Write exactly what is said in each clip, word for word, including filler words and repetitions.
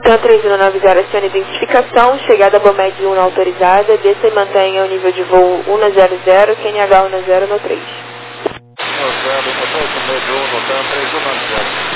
TAM três um nove zero, acione identificação, chegada Bomeg um autorizada, desça e mantenha o nível de voo um zero zero, Q N H um zero no três. um zero, motor com medo um no TAM três um nove zero.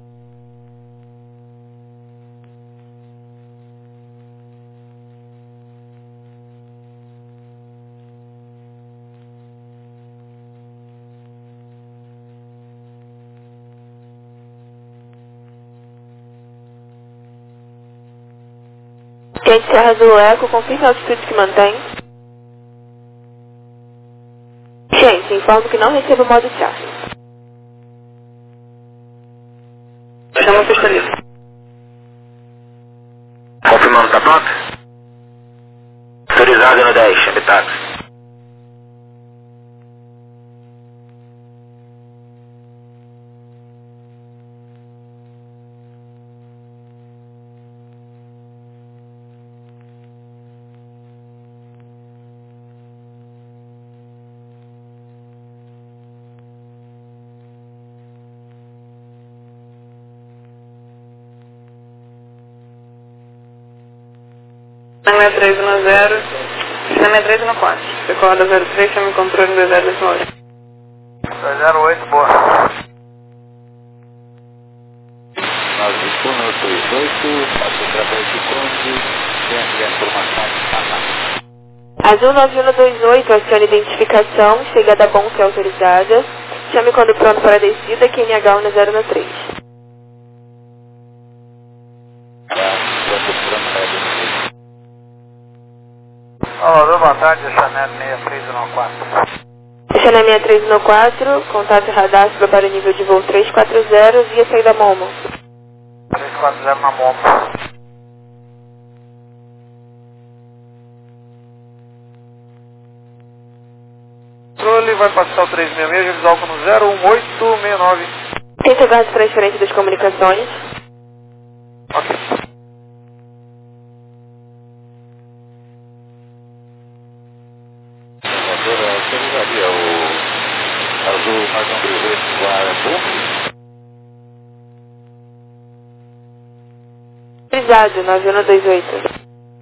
Quente Serra do Eco, confirme a altitude que mantém. Gente, informo que não recebo o modo charge. Chama o especialista. Confirmando, tá pronto? Autorizado no dez, chame táxi. Chama três um zero, chama três um quatro. Recorda zero três, chama o controle do zero dois dois zero oito, boa. nove um dois oito, passo através de Conde, dentro da informação. Azul nove um dois oito, acione identificação, chegada Bonk autorizada, chame quando pronto para a descida, Q N H um zero no três. Olá, boa tarde, Chanel seis três um quatro. Chanel seis três um quatro, contato radar para o nível de voo trezentos e quarenta, via saída Momo. trezentos e quarenta na Momo. Controle vai passar o três seis seis, avisar o no zero um oito seis nove. Tente aguardar a transferência das comunicações. Ok. Autorizaria o Azul mais um dois oito Guarapu. Autorizado, nove um dois oito.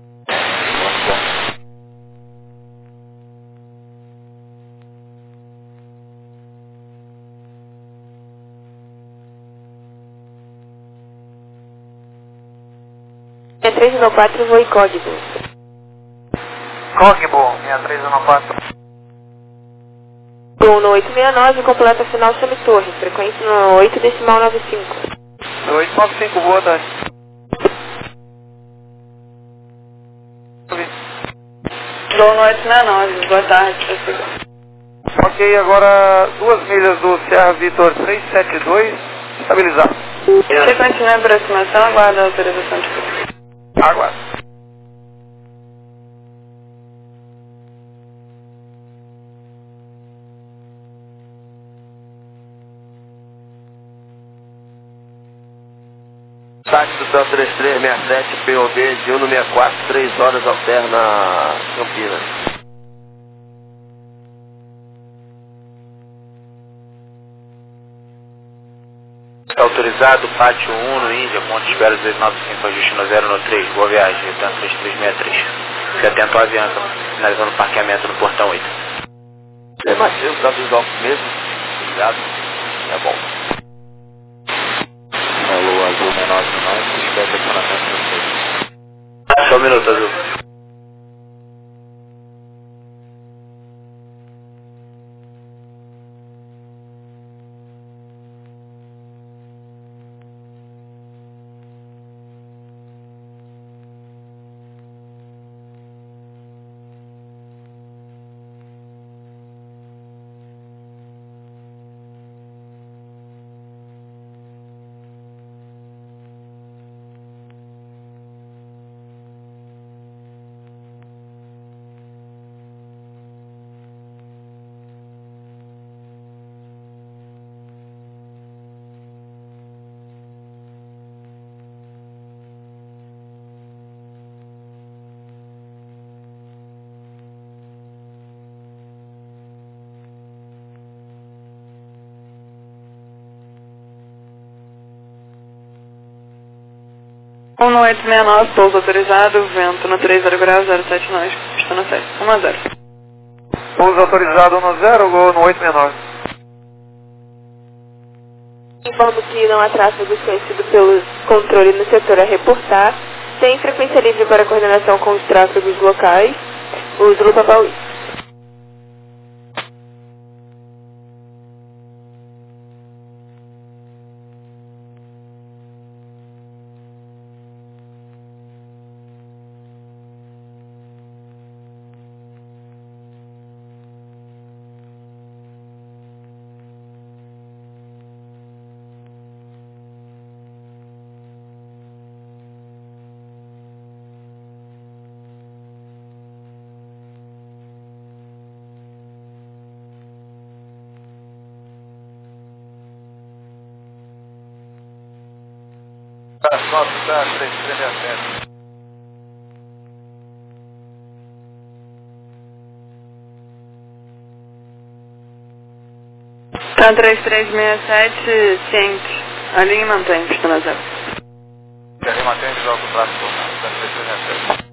seis três um quatro, voo incógnito. Cogbo, seis três um quatro. Voo no oito seis nove, completa final chame torre, frequência no oito decimal nove cinco. oito nove cinco, boa tarde. Voo no oito seis nove, boa tarde, professor. Ok, agora duas milhas do Serra Vitor trezentos e setenta e dois, estabilizado. Se continua a aproximação, aguarda a autorização de pouso. Aguardo. Táxi do Céu três três seis sete, P O B de um seis quatro, três horas alterna Campinas. Está autorizado, pátio um no Índia, ponto de espera dois nove cinco, ajuste no zero no três, boa viagem, retorno três três seis três. Fique atento ao avião, finalizando o parqueamento no portão oito. É mais cedo, tá dos altos mesmo, obrigado, é bom. Alô, Azul menor de nós, espera estacionamento no seis. Só um minuto, Azul. um no oito seis nove, pouso autorizado, vento no três zero graus, zero sete nove, pista no sete, um a zero. Pouso autorizado um no zero, gol no oito seis nove. Informo que não há tráfego conhecido pelo controle no setor a reportar. Tem frequência livre para coordenação com os tráfegos locais. Uso Lupa Paulista. Nove, tá, três, três, sete. Tá três três seis sete, ciente. Alinha e mantém, pista no zero. Alinha e mantém, joga o braço por nada, tá três três seis sete.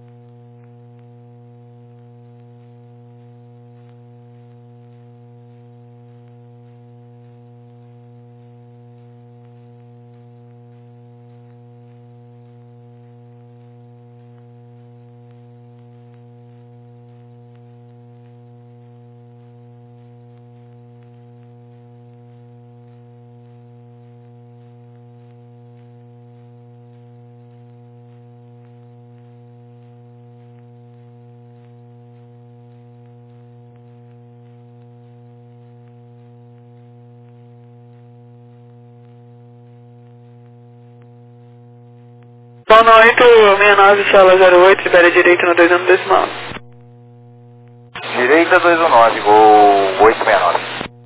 Zona oito seis nove, sala zero oito, libera direita no dois um decimal. Direita dois um nove, gol oito seis nove.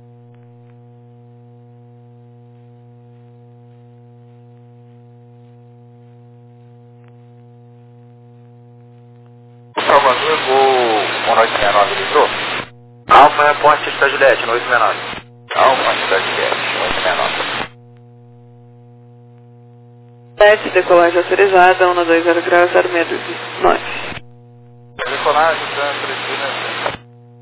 Salvador, gol um oito seis nove, livrou? Alfa, reporte está Juliette, no oito seis nove. Alfa, está Juliette, oito seis nove. sete, decolagem autorizada, um no dois zero graus, zero seis nove. Decolagem, trânsito, destino.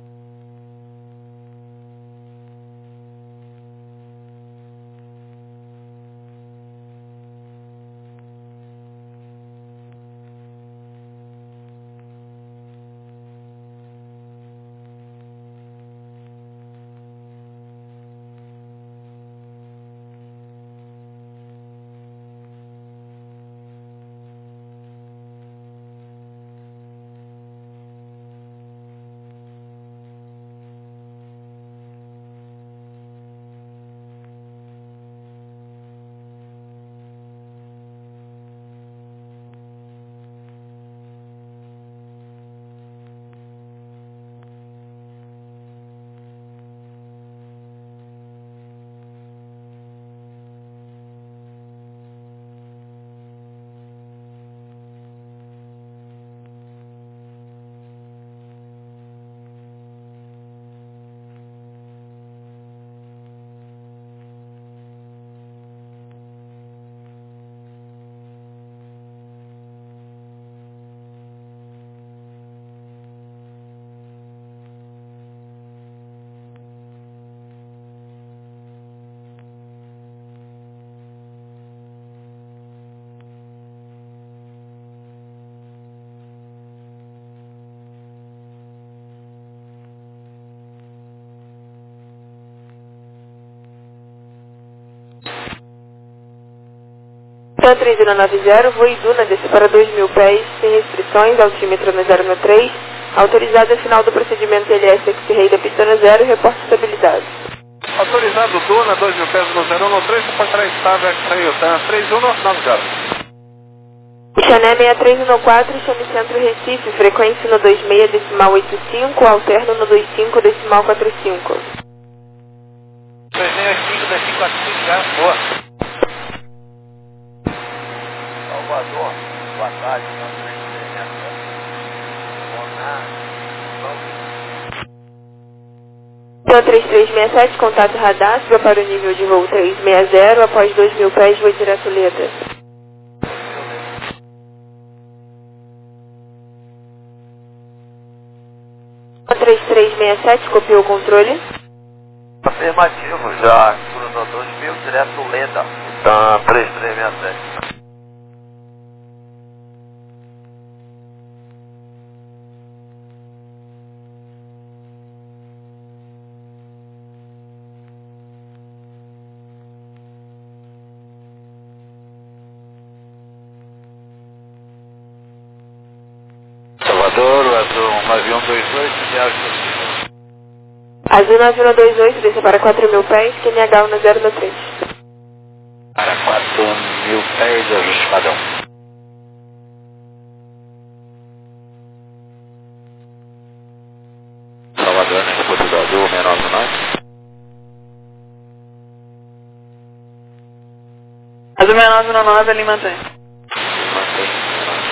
Pan três zero nove zero, voo Iduna, desce para dois mil pés, sem restrições, altímetro no zero um três, autorizado ao final do procedimento L S X-Ray da pista no zero, reporte estabilidade. Autorizado Duna, dois mil pés no zero um três, suportará estável X-Ray Utan três um nove zero. Xané seis três um quatro, chame Centro Recife, frequência no dois seis decimal oito cinco, alterno no dois cinco decimal quatro cinco. dois seis cinco decimal quatro cinco, já, boa. Salvador, boa tarde, Pan três três seis sete, contato radar, suba para o nível de voo trezentos e sessenta, após dois mil pés, voo direto Leda. sessenta e sete, copiou o controle? Afirmativo, já cruzou dois mil, direto Leda. Tá, três três seis sete. Salvador, azul nove um dois oito, viagem possível. Azul nove um dois oito, desça para quatro mil pés, Q N H um zero três. Para quatro mil pés, ajuste padrão. Salvador, na escuta do azul, menor do nove. Azul seis nove um nove, ele mantém. Mantém.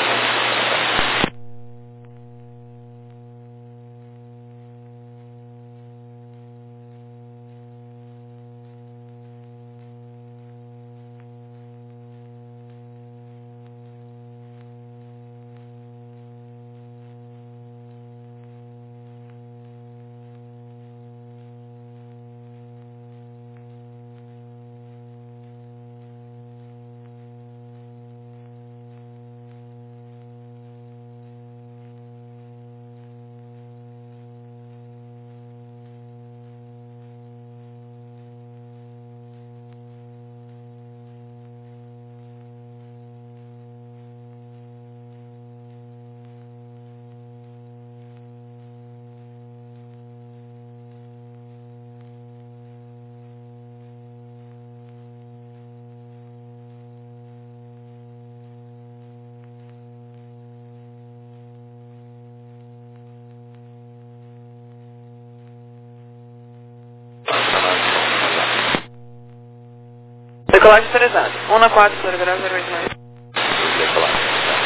Decolagem autorizada. um na quatro, zero grau, zero oito nove. Decolagem.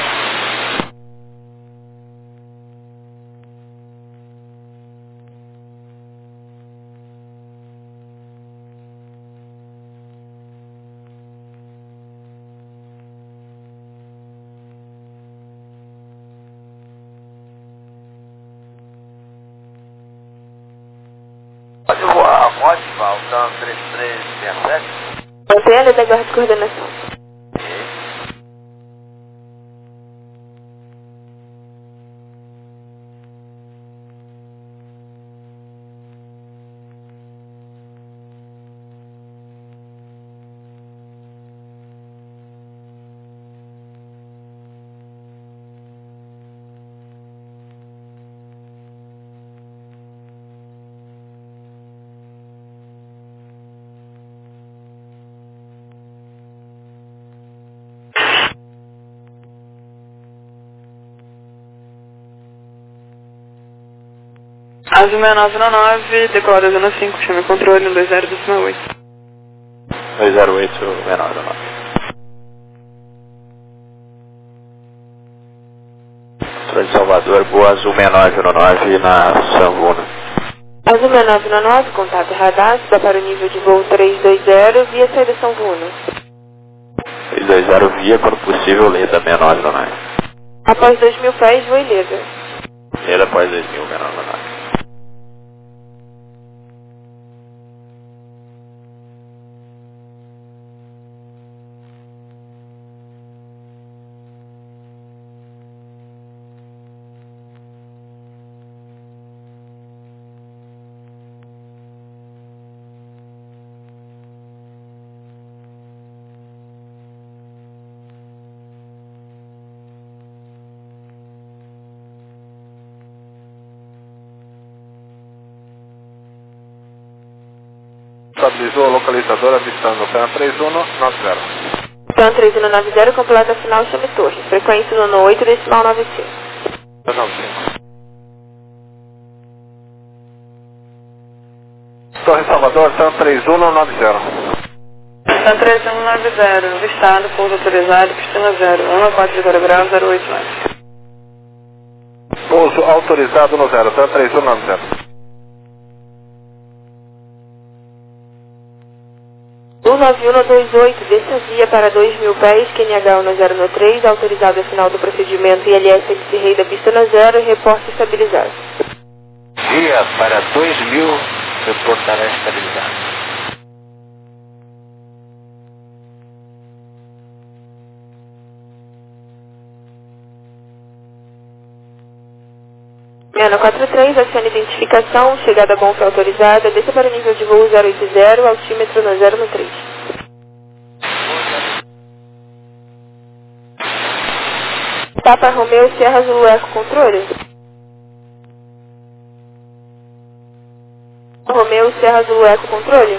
Pode voar a moto, Valtão três três seis sete. Mantenha a da guarda de coordenação. Azul seis nove um nove, decolada zona cinco, chame controle dois zero dois oito. dois zero oito, menor do nove. Controle de Salvador, boa azul seis nove um nove na Sanvuna. Azul seis nove um nove, contato radar, suba para o nível de voo três dois zero, via saída Sanvuna. três dois zero via, quando possível, Leda seis nove um nove. Após dois mil pés, voe Leda. Leda após dois mil, menor do nove. Estabilizou a localizadora avistando o P A N três um nove zero. P A N três um nove zero, completa final chame torre. Frequência nono oito, decimal nove cinco. nove cinco. Torre Salvador, P A N três um nove zero. P A N três um nove zero, avistado, pouso autorizado, pistona zero, um na quatro de zero grau, zero oito nove. Pouso autorizado no zero, P A N três um nove zero. um nove um dois oito, desça via para dois mil pés, Q N H um zero três, autorizado a final do procedimento I L S X Rei da pista na zero, reporte estabilizado. Guia para dois mil, reportará estabilidade. Ana quatro três, acione identificação, chegada a gonfa autorizada, desça para o nível de voo zero oito zero, altímetro no zero um três. Papa Romeu, Sierra Zulu Eco, controle. Romeu, Sierra Zulu Eco, controle.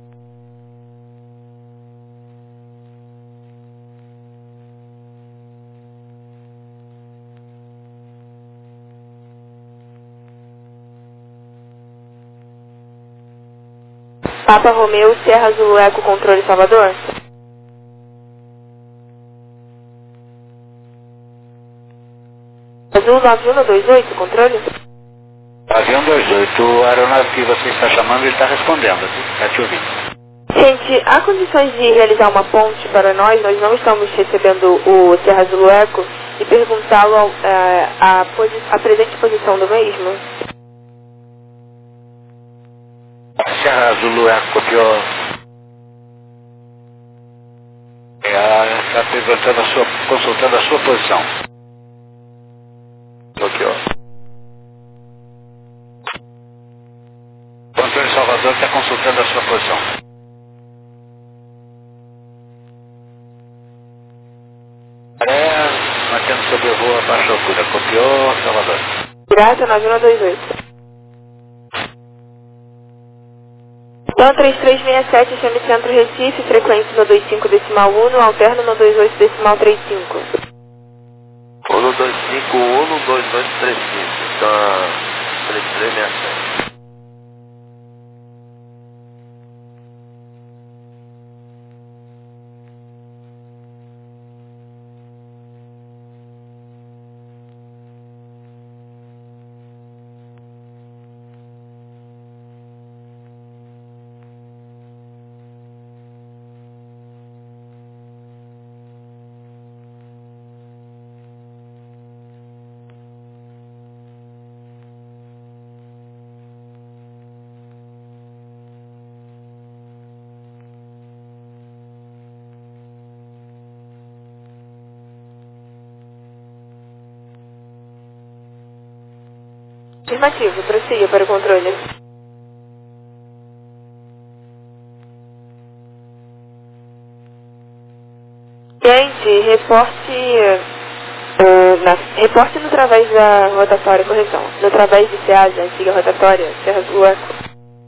Papa Romeu, Sierra Zulu Eco, controle Salvador. Azul nove um dois oito, controle. Avião dois oito, o aeronave que você está chamando, ele está respondendo, está te ouvindo. Gente, há condições de realizar uma ponte para nós? Nós não estamos recebendo o Sierra Zulu Eco e perguntá-lo ao- eh, a, posi- a presente posição do mesmo? Serra Zulu Eco copiou. Ela está perguntando a sua, consultando a sua posição. Bloqueou. O Antônio Salvador está consultando a sua posição. É, mantendo sobre o voo a baixa altura. Copiou, Salvador. Pirata nove um dois oito. Então três três seis sete, chame Centro Recife, frequência no dois cinco decimal um, alterno no dois oito decimal trinta e cinco. um no dois cinco um no dois oito três cinco. Então, três três seis sete. Afirmativo, prossiga para o controle. Gente, reporte, uh, na, reporte no través da rotatória, correção, no través de SEASA, antiga rotatória, Serra do Eco.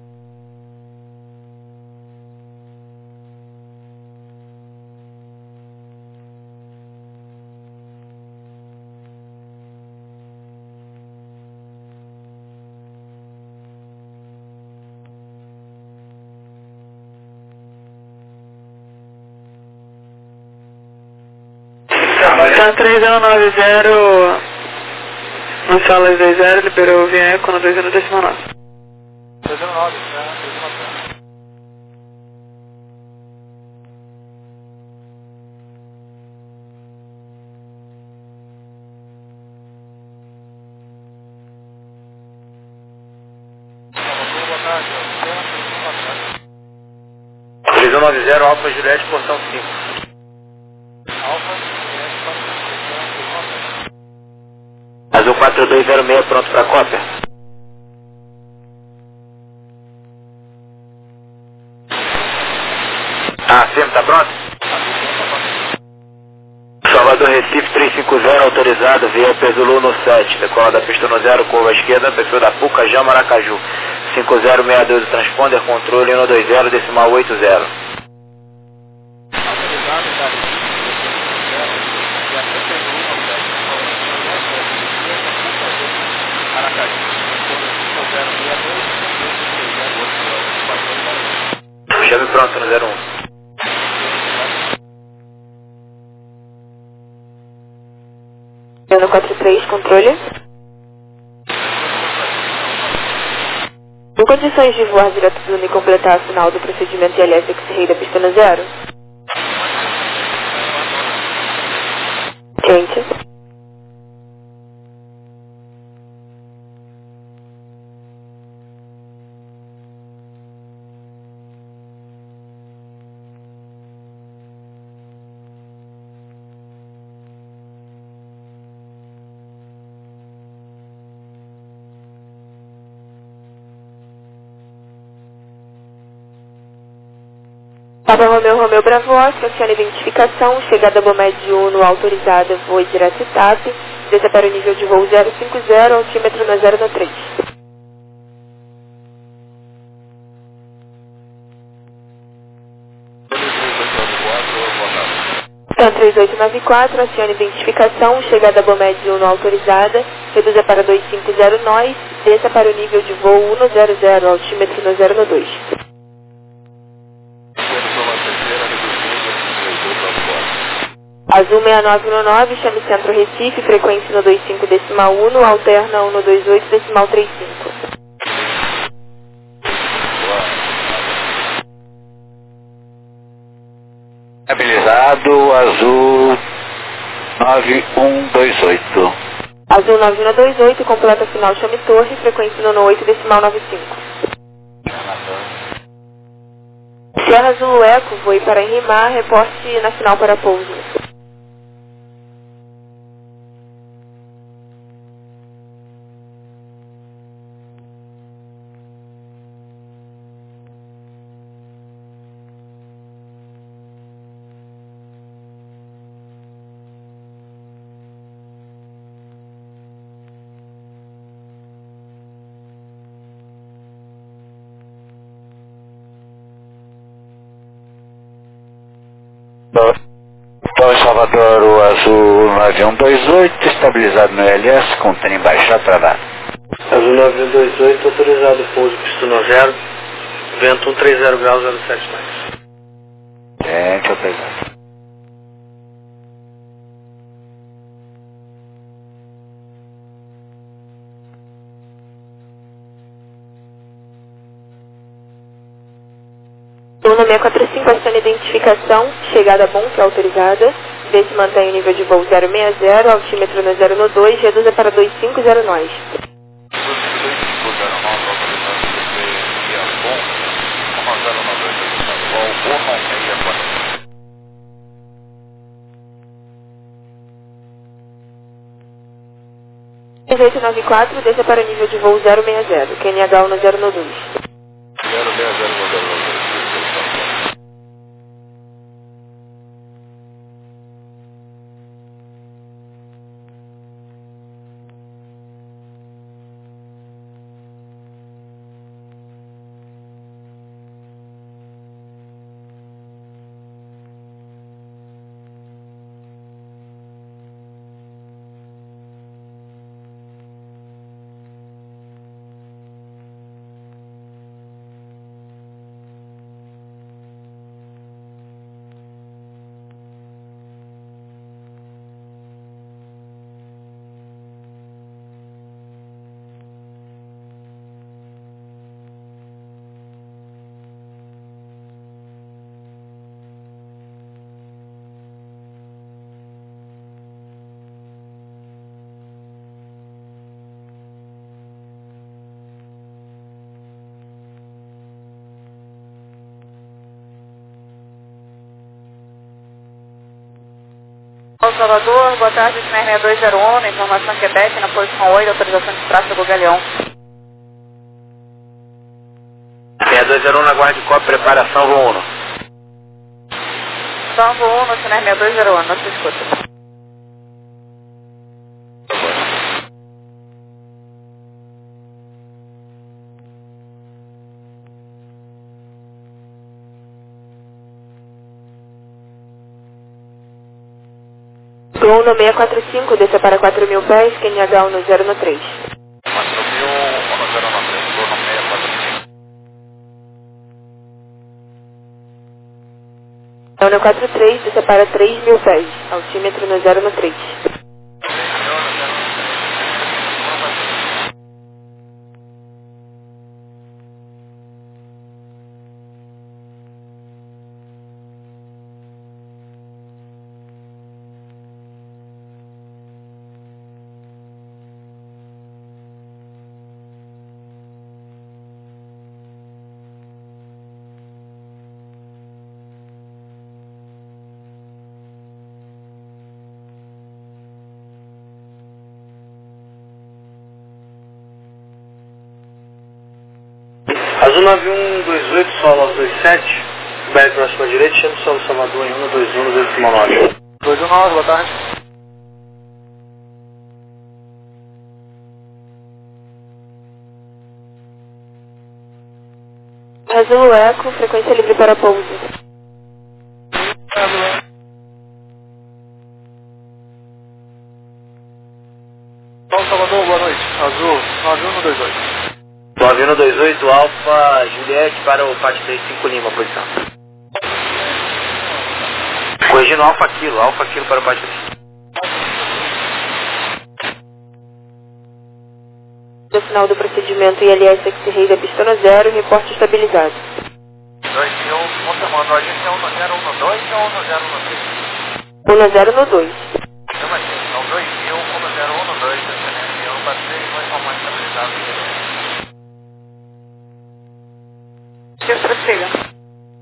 Tá três zero nove zero, no sala dois zero, liberou o Vieco no dois zero decimal nove. dois zero nove, né? três zero nove. três um nove zero, Alfa Juliette, portão cinco. Azul quatro dois zero seis, pronto para cópia. Ah, firme, tá pronto? Salvador Recife três cinco zero, autorizado, via Zulu no sete, decola da pista no zero, curva à esquerda, perfil da Puca, Jama, Maracaju. cinco zero seis dois, transponder, controle um dois zero, decimal oito zero. Chave pronto no zero um. Ano quatro três, controle. Em condições de voar direto do Lune e completar a final do procedimento de L S X-Ray da pista no zero? Gente. Papa Romeu Romeu Bravo Oscar, aciona identificação, chegada Bomed Uno autorizada, voo direto T A P, desça para o nível de voo zero cinco zero, altímetro no zero no três. TAM três oito nove quatro, aciona identificação, chegada Bomed Uno autorizada, reduza para dois cinco zero nós, desça para o nível de voo um zero zero, altímetro no zero no dois. Azul seis nove um nove, chame Centro Recife, frequência no dois cinco decimal um, alterna um dois oito decimal trinta e cinco. Estabilizado, Azul nove um dois oito. Azul nove um dois oito, completa final, chame Torre, frequência no oito decimal noventa e cinco. Sierra Azul Eco, voe para Enrimar, reporte nacional para pouso. Então, em Salvador, o Azul nove um dois oito, estabilizado no L S, com trem baixado travado. Azul nove um dois oito, autorizado pouso pistão zero, vento cento e trinta graus zero sete mais. Gente, autorizado. Luna seis quatro cinco, aciona identificação, chegada bom, que é autorizada, desce mantém o nível de voo zero seis zero, altímetro no zero no dois, reduza para dois cinco zero nós. três oito nove quatro, desça para o nível de voo zero seis zero, Q N H no zero no dois. zero seis zero no zero no dois. Salvador, boa tarde, seis dois zero um, na informação Quebec, na posição oito, autorização de tráfego Galeão. seis dois zero um, na guarda de copa, preparação, voo um. Então, voo um, no sinal seis dois zero um, não se escuta. Luna seis quatro cinco, desça para quatro mil pés, Q N H no zero no três. quatro mil, no zero no três, Luna seis quatro cinco. Luna quatro três, desça para três mil pés, altímetro no zero no três. Azul nove um dois oito, solo aos dois sete, Bem, próxima direita, chama o Solo Salvador em um dois um, decimal nove. dois um nove, boa tarde. Azul Eco, frequência livre para pouso. Solo Salvador, boa noite. Azul, nove um dois oito. nove um dois oito, Alfa Juliette para o Pátio trinta e cinco Lima, posição. Corrigindo Alfa Kilo, Alfa Kilo para o Pátio trinta e cinco. No final do procedimento I L S X-Ray da pistona zero, reporte estabilizado. dois um, confirmando, a gente é um no zero um no dois ou um no zero um no três? um no zero no dois. Chama aqui, então dois mil, um no zero um no dois, excelente, eu passei e vou informar estabilizado. Que prossiga.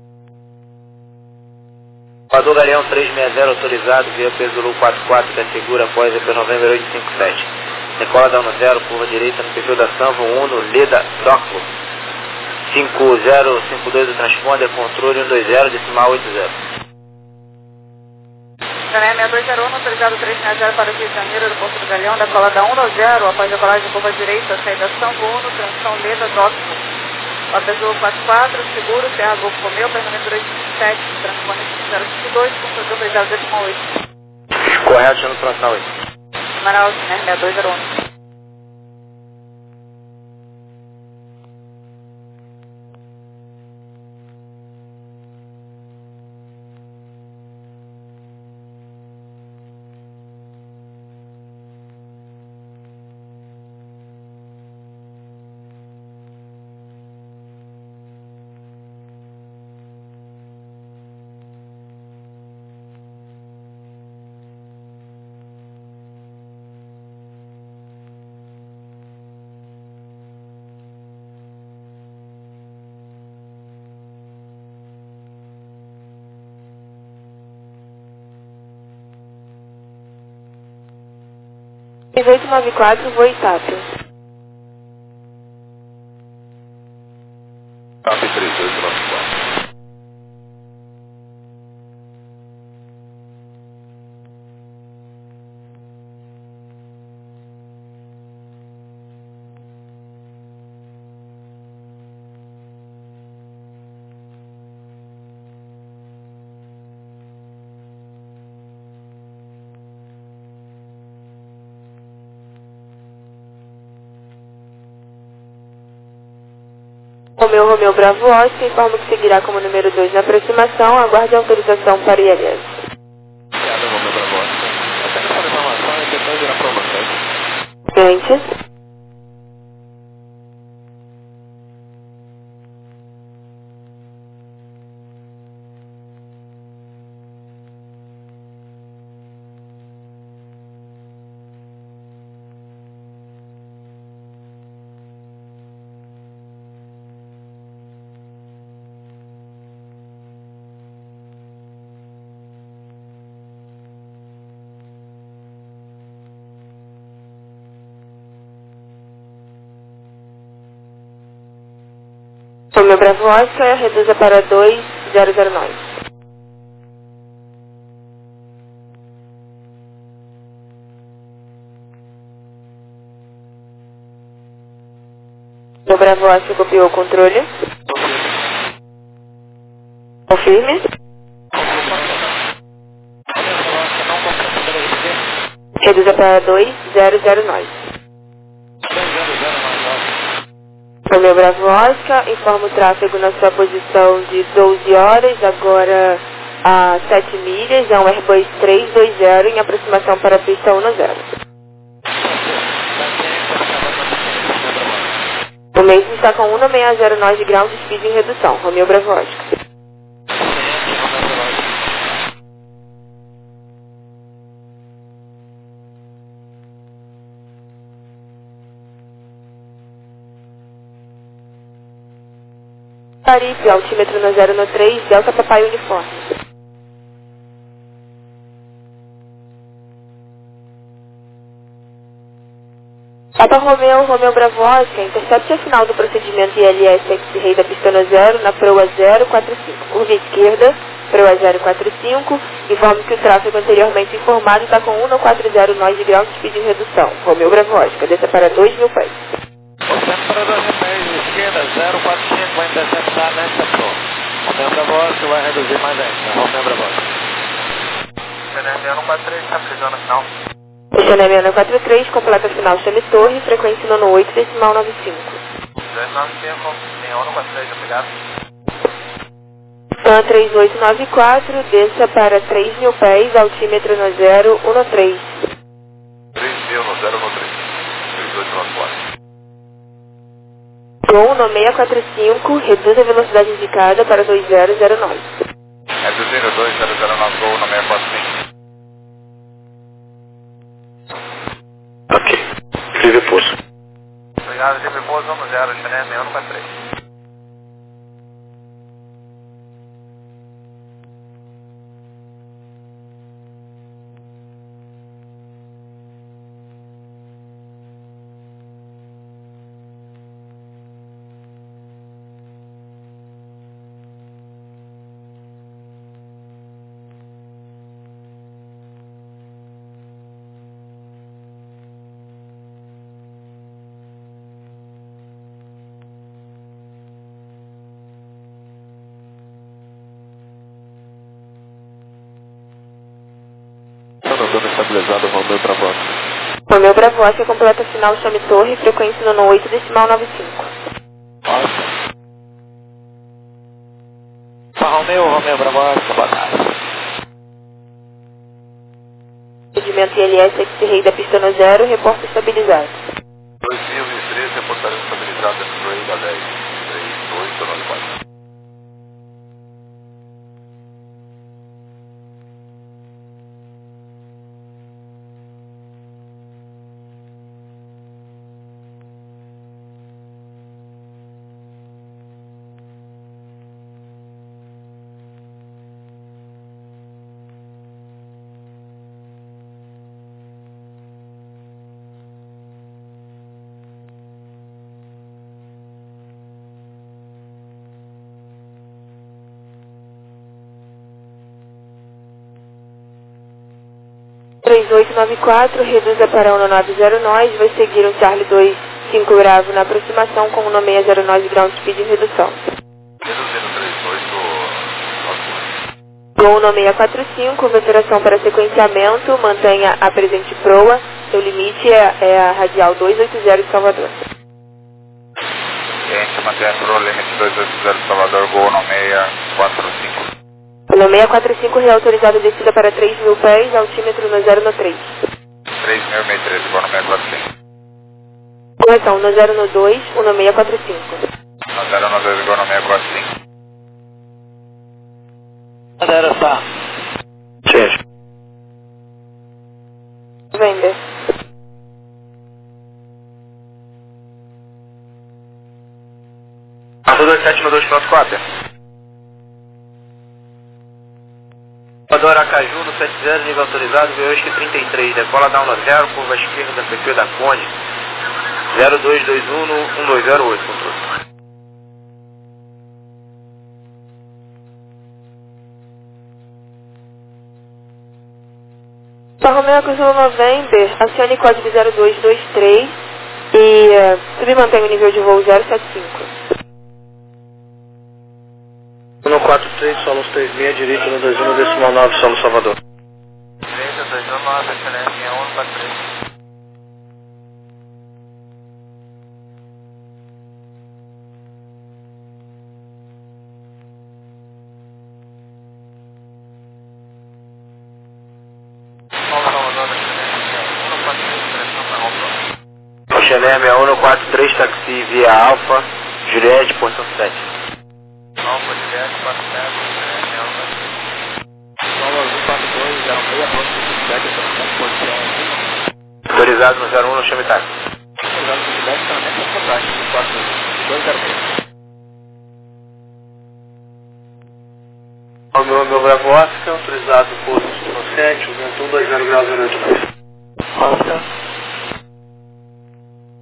Salvador Galeão trezentos e sessenta autorizado, via peso Zulu quarenta e quatro, que segura após E P Novembro oito cinco sete. Decola da um zero, curva direita no perfil da Sanvo, Uno, Leda, Doclo. cinco zero cinco dois do transponder, controle um dois zero, decimal oito zero. Canal seis dois zero um, autorizado trezentos e sessenta para o Rio de Janeiro, do Porto do Galeão, decola da um zero, após decolagem de curva direita, saída Sanvo, Uno, transição Leda, Doclo. Azul quarenta e quatro, seguro, Serra Golfo Romeu, permanente oito cinco sete, transponder cinco zero cinco dois, controle dois zero decimal oito. Correto, chama o transição oito. Manaus, né, seis dois zero um. oito nove quatro, voo Itápia. TAP três oito nove quatro. Romeu, Romeu, Bravo Oscar, informa que seguirá como número dois na aproximação, aguarde a autorização para o I L S. Obrigado, Romeu Bravo Oscar. Até essa informação e depois irá para você. Frente. Romeu Bravo Oscar, reduza para dois zero zero nove. Romeu Bravo Oscar copiou o controle. Confirme. Reduza para dois zero zero nove. Romeu Bravo Oscar, informa o tráfego na sua posição de doze horas, agora a sete milhas, é um Airbus trezentos e vinte em aproximação para a pista um zero. O mesmo está com um seis zero nove de ground speed em redução. Romeu Bravo Oscar. Tarife, altímetro no zero no três, Delta Papai Uniforme. Papa Romeo, Romeo Bravo Oscar, intercepte a final do procedimento I L S X-Ray da pista zero na proa zero quatro cinco. Curva esquerda, proa zero quatro cinco, informe que o tráfego anteriormente informado está com um no quatro zero nós de grau de speed em redução. Romeo Bravo Oscar, desça para dois mil pés. Oceano para dois mil pés, esquerda, zero quatro cinco, vai interceptar nessa proa. Romeo Bravo Oscar vai reduzir mais ainda. Romeo Bravo Oscar. Chalé um quatro três, estabilizando a final. Chalé um quatro três, completa a final chame torre, frequência nono oito, decimal nove cinco. dois nove cinco, tem um quatro três, obrigado. Tan três oito nove quatro, desça para três mil pés, altímetro no zero um três. três mil no zero um três. três oito nove quatro. Gol no seis quatro cinco, reduz a velocidade indicada para dois zero zero nove. Reduzindo dois zero zero nove, gol no seis quatro cinco. Ok. Livre pulso. Obrigado, livre pouso, vamos zero, Chalé um quatro três. Andando estabilizado, Romeo Bravo Oscar. Romeo Bravo Oscar, completa a final chame torre, frequência nono oito, decimal nove cinco. Oscar. Papa Romeo, Romeo Bravo Oscar, boa tarde. Procedimento I L S X-Ray da pista no zero, reporta estabilizado. dois mil e treze, reportagem estabilizada no Ray da dez. três oito nove quatro. três oito nove quatro, reduza para um nove zero nós, vai seguir um Charlie dois cinco Bravo na aproximação com um seis zero nós de ground speed em redução. Reduzindo três oito nove. Gol no seis quatro cinco, veteração para sequenciamento, mantenha a presente proa, seu limite é, é a radial duzentos e oitenta de Salvador. Cliente mantém a proa, limite duzentos e oitenta de Salvador, gol no seis quatro cinco. No seis quatro cinco, reautorizado descida para três mil pés, altímetro no zero no três. três mil e treze, gol no seis quatro cinco. Correção, no zero no dois, um no seis quatro cinco. No zero no dois, gol no seis quatro cinco. Zero, tá. Sim. Vender. Arthur dois sete no dois ponto quatro. Salvador Aracaju no sete zero, nível autorizado, V O trinta e três, decola down no zero, curva esquerda, perfil da Conde, zero dois dois um no um dois zero oito, controle. Papa Romeo Cruzou November, acione código zero dois dois três e uh, submantém o nível de voo zero sete cinco. um quatro três, solo três seis, direito no dois um, decimal nove, solo Salvador. Direita dois um nove, excelência um quatro três. Chalé um quatro três, taxi via Alfa, Juliette, portão sete. Alfa, Juliette, quatro sete, Juliette, Alfa. Solo um quatro dois, zero seis, aproxima portão. Autorizado no zero um, no chame táxi. Autorizado no feedback, também com contato, no quatro dois zero seis. O meu, meu Bravo Oscar, autorizado por no sete, vento um dois zero graus zero oito. Oscar.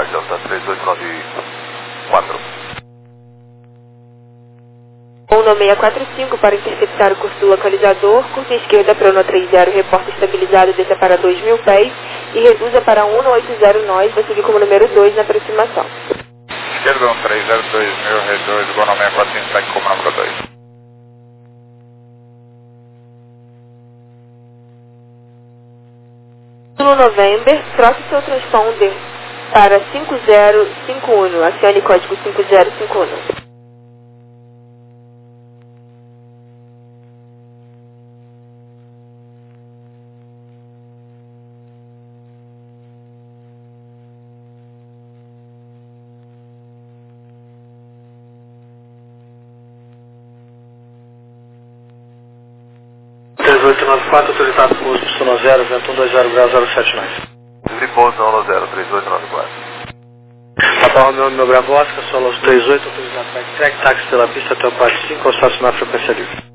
Guarda Delta três oito nove quatro. um seis quatro cinco para interceptar o curso do localizador, curso esquerda para um três zero, reporta estabilizado, desça para dois mil pés e reduza para um oito zero nós, vai seguir como número dois na aproximação. Esquerda um três zero dois mil, redois, Gono seis quatro cinco, segue como número dois. No November, troque seu transponder para cinco zero cinco um, acione código cinco zero cinco um. três oito nove quatro, autorizado com uso pistona zero, vento um dois zero graus zero sete nós. Livre pouso zero zero, três oito nove quatro. Papa Romeo meu Bravo Oscar, Solos três oito, autorizado backtrack, táxi pela pista até o Pátio cinco, ao estacionar frequência livre.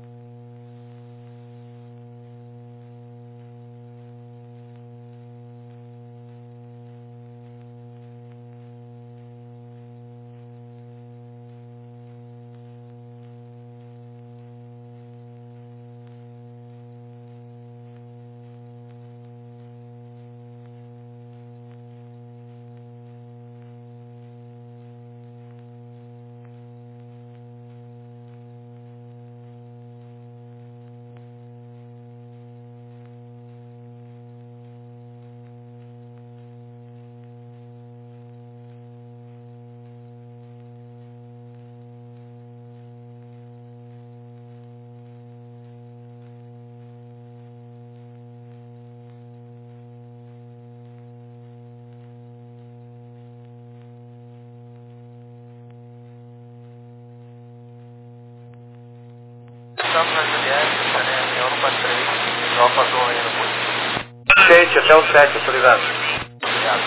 Estamos na Juliette, reunião no quatro três, Alfa Torre aí no posto. sete, até o sete, autorizado. Obrigado.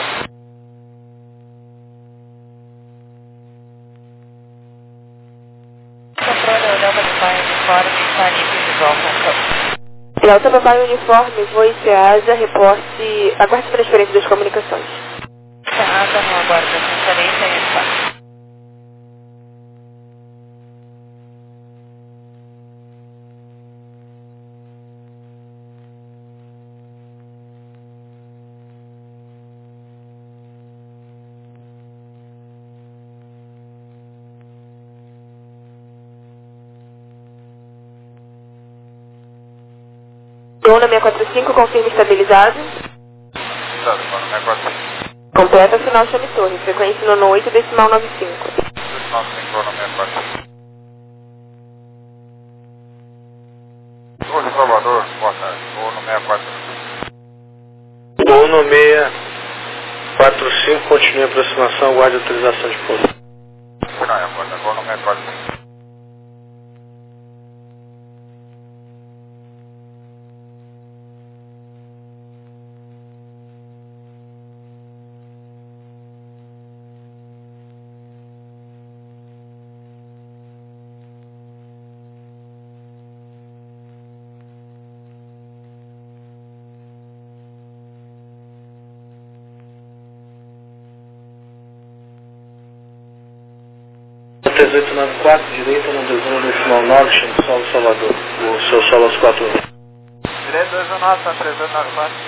Controle, Delta Papai Uniforme, está livre de volta. Delta Papai Uniforme, voo SEASA, reporte, aguarde transferência das comunicações. SEASA, no aguardo da transferência e espaço. Gona seis quatro cinco, confirma estabilizado. Estabilizado, Gono seis quatro cinco. Completa final chame torre, frequência nono oito, decimal nove cinco. Decimal cinco, Gono seis quatro cinco. Torre Salvador, boa tarde, Gono seis quatro cinco. Gono seis quatro cinco, continue a aproximação, guarde autorização de pouso. Não, é a porta, Gono seis quatro cinco. três oito nove quatro, direita no dois um decimal nove, chame solo Salvador, o seu solo aos quatro um. Direito dois um nove, três oito nove quatro.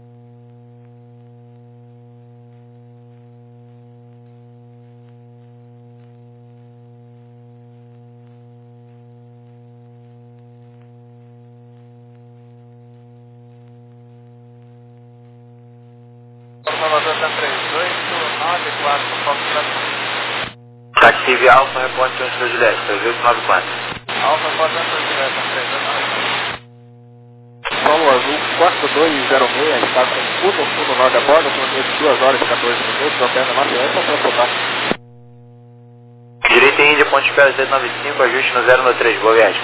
Salvador está três oito nove quatro, foco para Taxi Alfa, reporte transfer Juliette, três oito nove quatro. Alfa, foco transfer Juliette, três oito nove quatro. Solo Azul quatro dois zero seis, está com Uno Uno nove a bordo, com duas horas e quatorze minutos, opera na Maciência para soltar. Direita em Índia, ponte espera zero nove cinco, ajuste no zero nove três, boa viagem.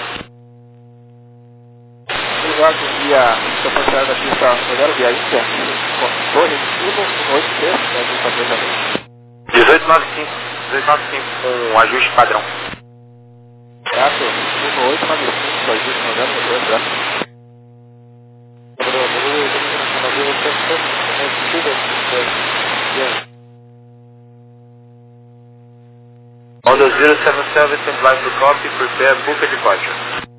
Obrigado, via proporcional da pista zero via Índia, com Torre Uno Uno oito três, ajuste a dezoito nove cinco, dezoito nove cinco, com ajuste padrão. Gato, Uno oito nove cinco, ajuste no zero nove três, gato. Honda zero seven seven, stand by for copy, prepare Puka departure.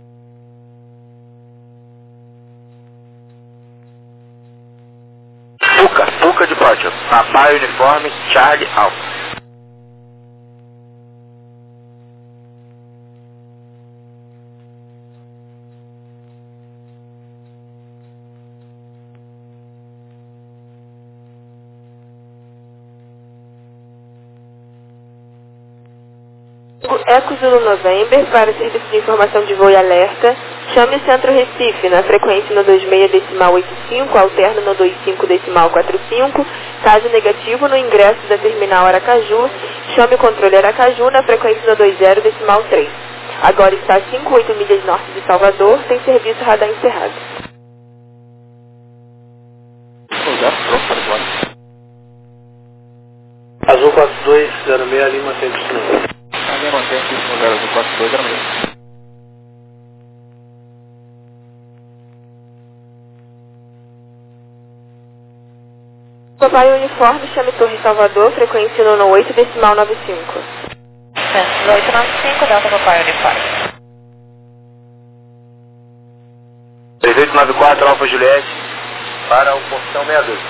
Puka, Puka departure. Papai uniforme, Charlie Alpha. Eco Zulu November, para serviço de informação de voo e alerta, chame o Centro Recife na frequência no vinte e seis decimal oitenta e cinco, alterno no vinte e cinco decimal quarenta e cinco, caso negativo no ingresso da terminal Aracaju, chame o controle Aracaju na frequência no vinte decimal três. Agora está a cinquenta e oito milhas norte de Salvador, tem serviço radar encerrado. Azul quatro dois zero seis, ali mantém o destino. Ali mantém o destino zero azul quatro dois zero seis. Papai uniforme, chame Torre Salvador, frequência no oito decimal noventa e cinco. oito nove cinco, Delta Papai uniforme. três oito nove quatro, Alfa Juliette, para o portão sessenta e dois.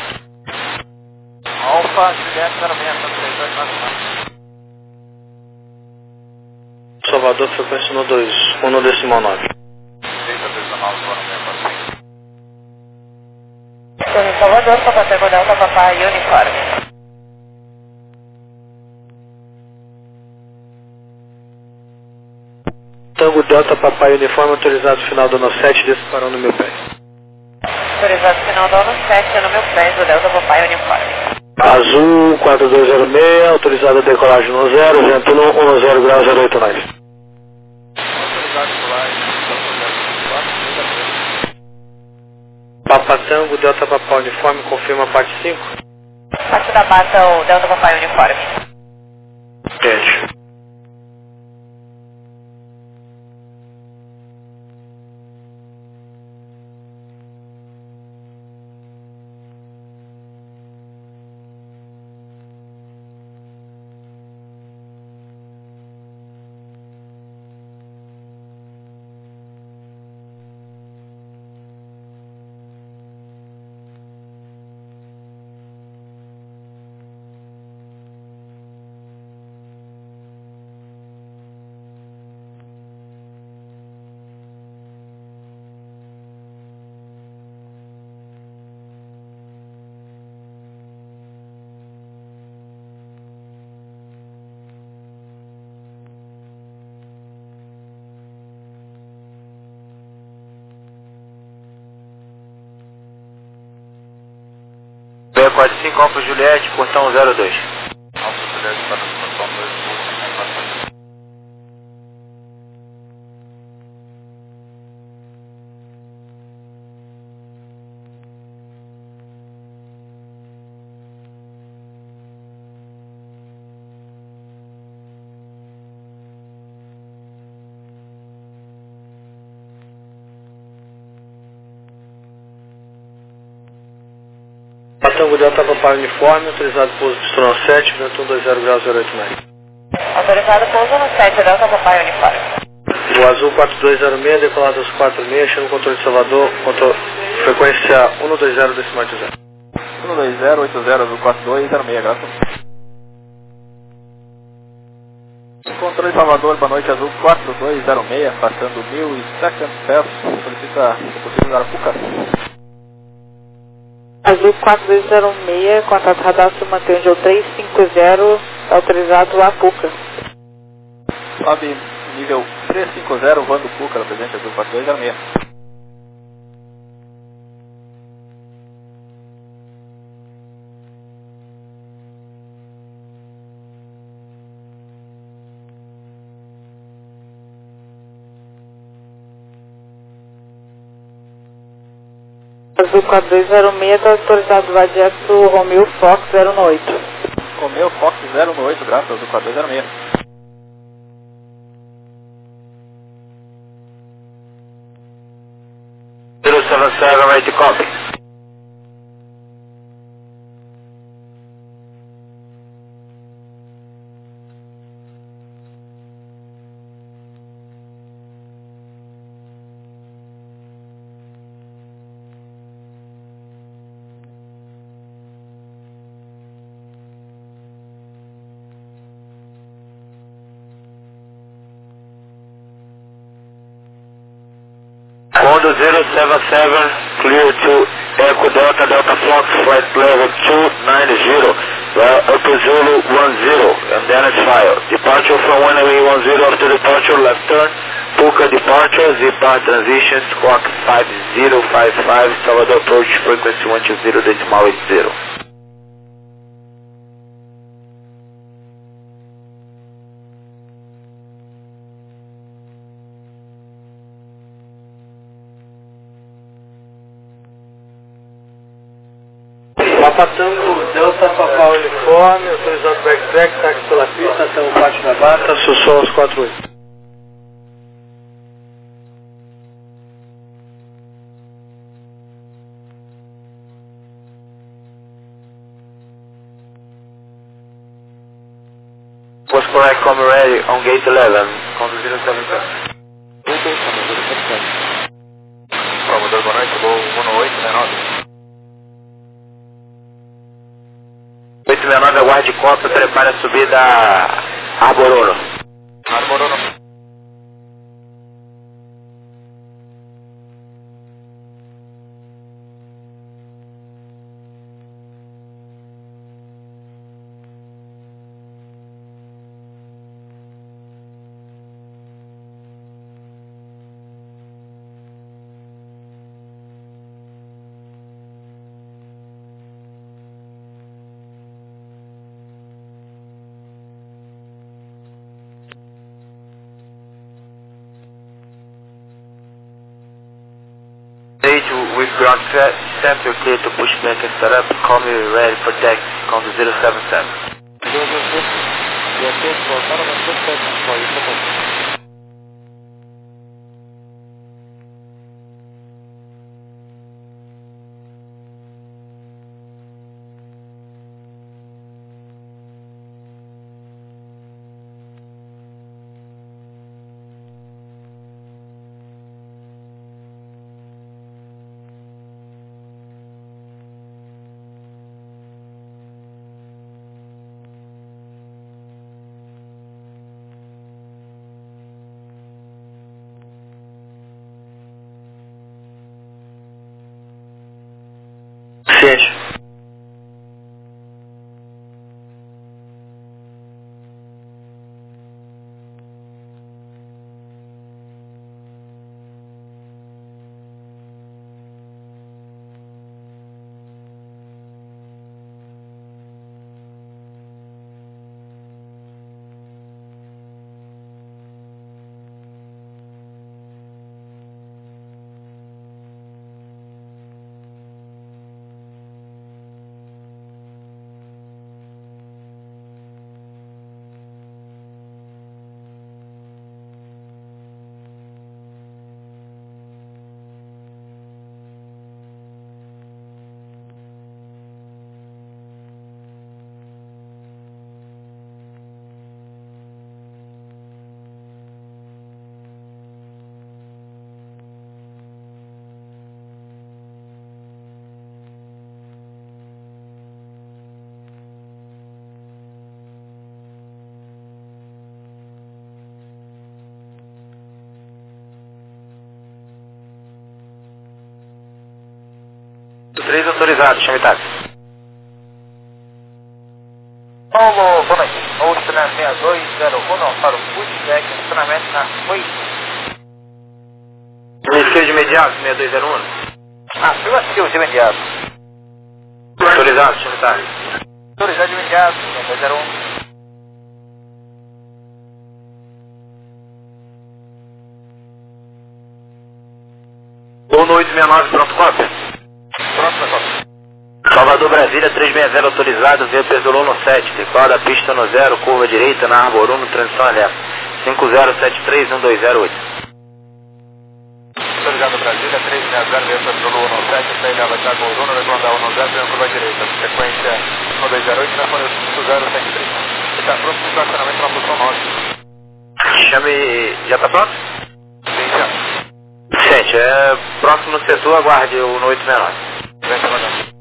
Alfa Juliette zero seis, três oito nove quatro. Salvador, frequência no dois, um decimal nove. Torre Salvador, Papa Tango Delta Papai uniforme. Tango Delta Papai uniforme, autorizado final do ano sete, disparou no meu pé. Autorizado final do ano sete, no meu pé, do Delta Papai uniforme. Azul quatro dois zero seis, autorizado a decolagem no zero, vento no um zero grau zero oito nove. Papa Tango, Delta Papai uniforme, confirma a parte cinco. Parte da bata, o Delta Papai uniforme. Entende. B quarenta e cinco, Alfa Juliette, portão zero dois. Alfa Juliette para o portão dois. Tango Delta Papai uniforme, autorizado pouso pistolão sete, vento um dois zero grau zero oito nove. Autorizado pouso no sete, Delta Papai uniforme. O Azul quatro dois zero seis, decolado aos quatro seis, chama o controle de Salvador, controle, frequência um dois zero decimal oito zero. um dois zero oito zero azul quatro dois zero seis, graças. Controle de Salvador, boa noite, Azul quatro dois zero seis, passando mil e setecentos pés, solicita o possível da Arapuca. Azul quatro dois zero seis, contato radar se mantém o três cinco zero, autorizado a Puca. Sobe nível três cinco zero, voando Puca, presente Azul quatro dois zero seis. Azul quatro dois zero seis, está autorizado o adjeto Romeo Fox zero oito. Romeo Fox zero oito, graças, Azul quatro dois zero seis. zero sete sete, right copy. Comando zero seven seven, clear to Echo Delta, Delta Fox, flight level two nine zero, well, Upper Zulu one zero, and then it's file. Departure from one way one zero after departure, left turn, Puka departure, Z-Bar transition, squawk five zero five five, Salvador approach frequency one two zero decimal eight zero. Papa Tango, Delta, Papa Uniforme, autorizado backtrack, táxi pela pista até o pátio da Bata, Sussul aos quatro oito. Was correct, come ready on gate eleven, conduzido zero seven seven. Salvador, boa noite, voo um oito sessenta e nove. oito sessenta e nove, aguarde Copa, prepare a subida a Arborono. Arborono. With ground center clear to push back and start up, call me ready for taxi, condu zero seven seven. Ciente. três autorizados, chame táxi. Paulo, boa noite. oito nove seis dois zero um para o pushback, estacionamento na oito. Esquerda de imediato, seis dois zero um. Ah, privativo de imediato. Autorizado, chame táxi. Autorizado de imediato, seis dois zero um. um no oito seis nove, pronto, cópia. Pronto, pessoal. Salvador, Brasília, trezentos e sessenta autorizado, veio Pesolou no sete, declara da pista no zero, curva direita, na Arborono, transição alerta, cinco zero sete três um dois zero oito. Autorizado Brasília, trezentos e sessenta, veio Pesolou no sete, saída da Arborono, declara da um zero, veio curva direita, sequência um dois zero oito, na folha cinco zero sete três. Está pronto para o estacionamento na posição nove. Chame... já está pronto? Sim, já. Gente, é próximo setor, aguarde o no oito seis nove. Vem trabalhando.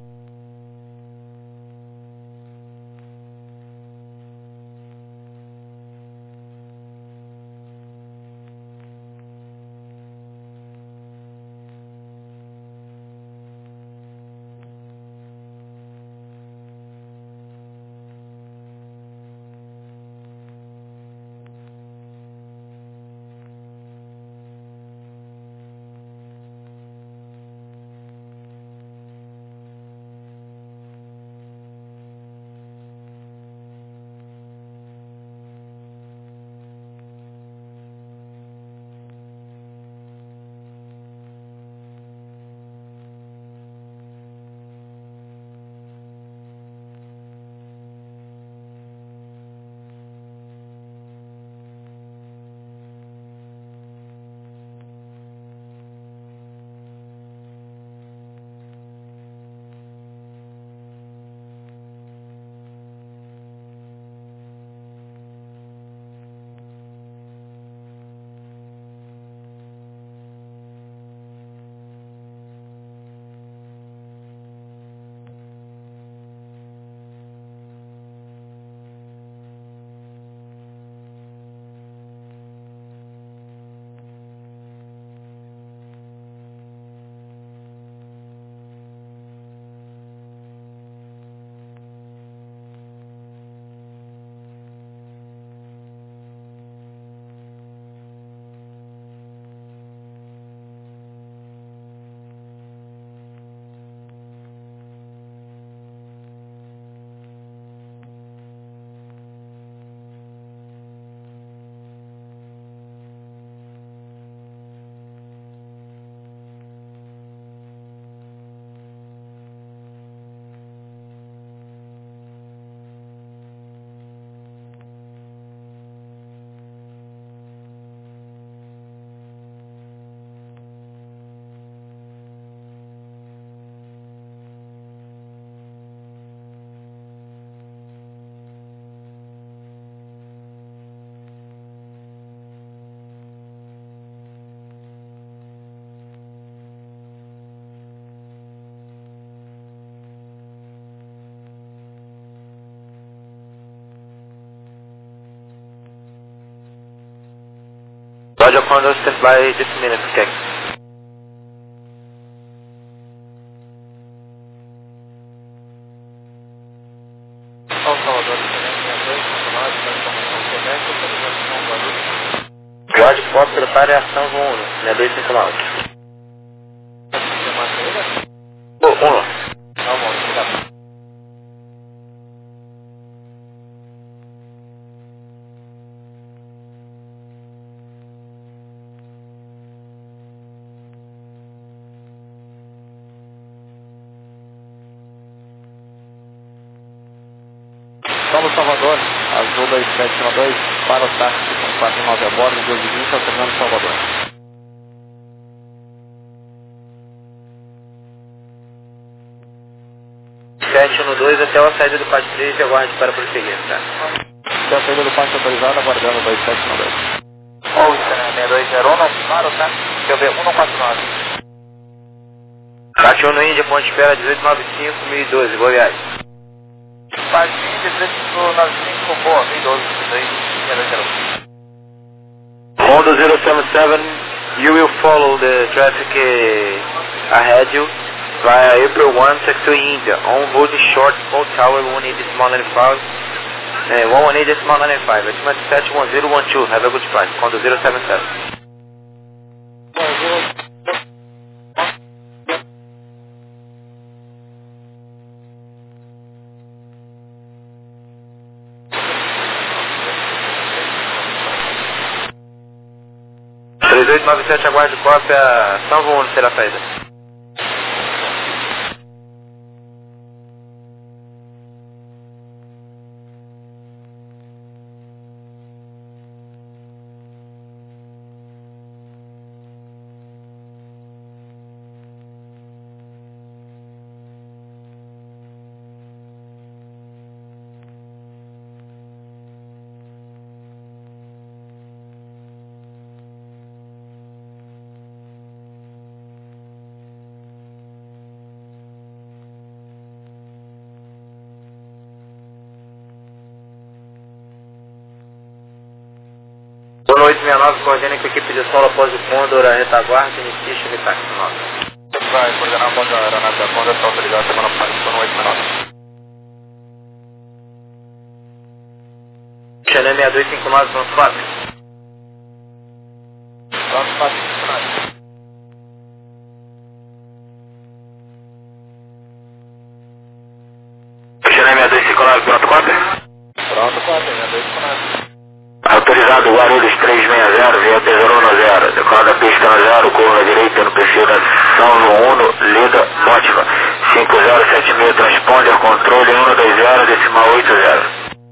Roger, Condor, stand by just a minute, check. São Salvador, sessenta e dois, continuado, para informação correta, localização Guarulhos. Roger, Fox, prepare a ação voo um, sessenta e dois, cinquenta e nove. Sistema saída? Oh, um. Tá bom, obrigado. São Salvador, Azul dois sete um dois, para o táxi com quatro nove a bordo, doze e vinte, alternando Salvador. sete um dois até a saída do Pátio três e aguarde para prosseguir, tá? Até a saída do pátio autorizado, aguardando dois sete um dois. Ouça, seis dois zero um, para o táxi, deixa eu ver, um quatro nove. Pátio um Índia, ponte espera dezoito noventa e cinco, mil e doze, boa viagem. Pátio Índia, dezoito noventa e cinco, boa, mil e doze, dois zero zero. Honda zero seven seven, you will follow the traffic uh, ahead you via April one, Sector India, on board short, small tower, one eighty small ninety-five, uh, one eighty small ninety-five, estimate set one zero one two, have a good flight, Honda zero seven seven. três oito nove sete, aguarde cópia, São João, será a saída. Boa noite, sessenta e nove, coordena com a equipe de solo após o Condor, a retaguarda, inicia chame táxi nove. Vai coordenar após a aeronave da Condor, está autorizado, semana passada, boa noite, sessenta e nove. Xané seis dois cinco nove, pronto quatro. Pronto quatro, cinco nove. Xané seis dois cinco nove, pronto quatro. Pronto quatro, seis dois cinco nove. Autorizado Guarulhos três seis zero, via Tesouro no zero, decola da pista no zero, curva direita no perfil da São João um, Lida, Mótica, cinco zero sete seis, transponder, controle um dois zero, decimal oito zero.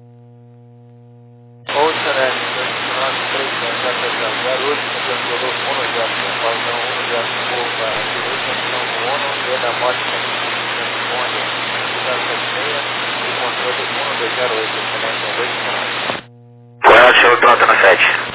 Ouça, né, dois cinco nove, três seis zero, Guarulhos, controle um zero, decola um zero, curva direita, São João um, Lida, Mótica, transponder, cinco zero sete seis, e controle um dois zero oito, excelência, dois cinco nove. Correto, chama pronto na sete.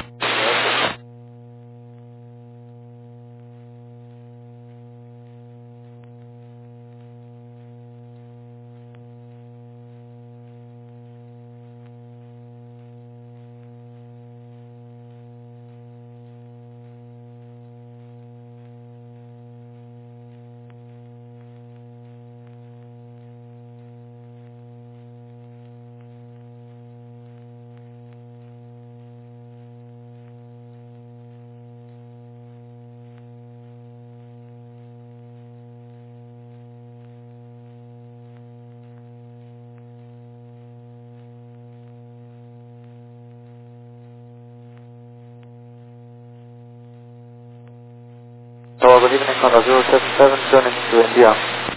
So, good evening, Honda zero seven seven, turning to India.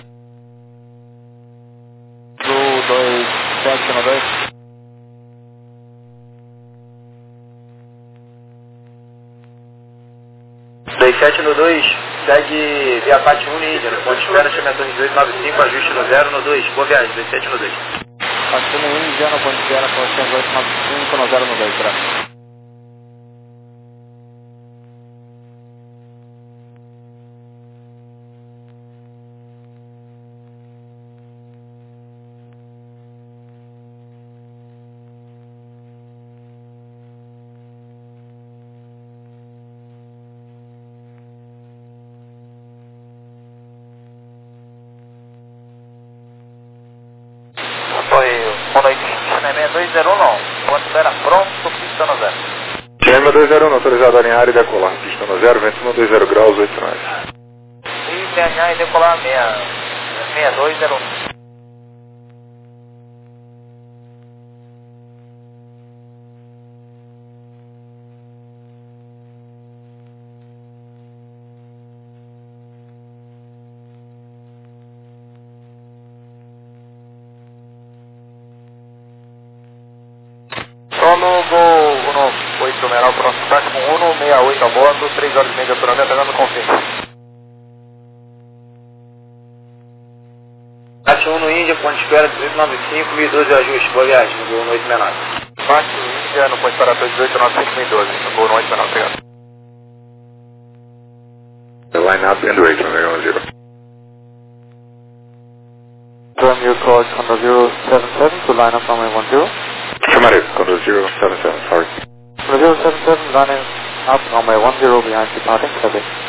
Azul dois sete um dois. dois sete no dois, segue via Pátio um Índia, no ponto de espera, chama Torre dois nove cinco, ajuste no zero no dois, boa viagem, dois sete no dois. Pátio um Índia, no ponto de espera, Torre dois nove cinco, no zero no dois, graças. Boa noite, cinema dois zero um, quando espera pronto, pista no zero. Cinema dois zero um, autorizado a alinhar e decolar, pista no zero, vento um dois zero graus, oito nove. E alinhar e decolar seis dois zero um. Solo Gol um oito numeral próximo táxi com um seis oito a bordo, três horas e meia de aturamento, pegando confirma. Táxi um no Índia, ponto de espera dezoito noventa e cinco, mil e doze ajuste, boa viagem, no Gol oito menor. Táxi Índia, no ponto de espera dezoito noventa e cinco, mil e doze, no Gol oito menor, obrigado. The line up and wait, Omega zero. Confirm your call Condor zero seven seven to line up runway one zero. Affirmative, Condor zero seven seven, sorry. Condor zero seven seven, lining up runway one zero behind departing service.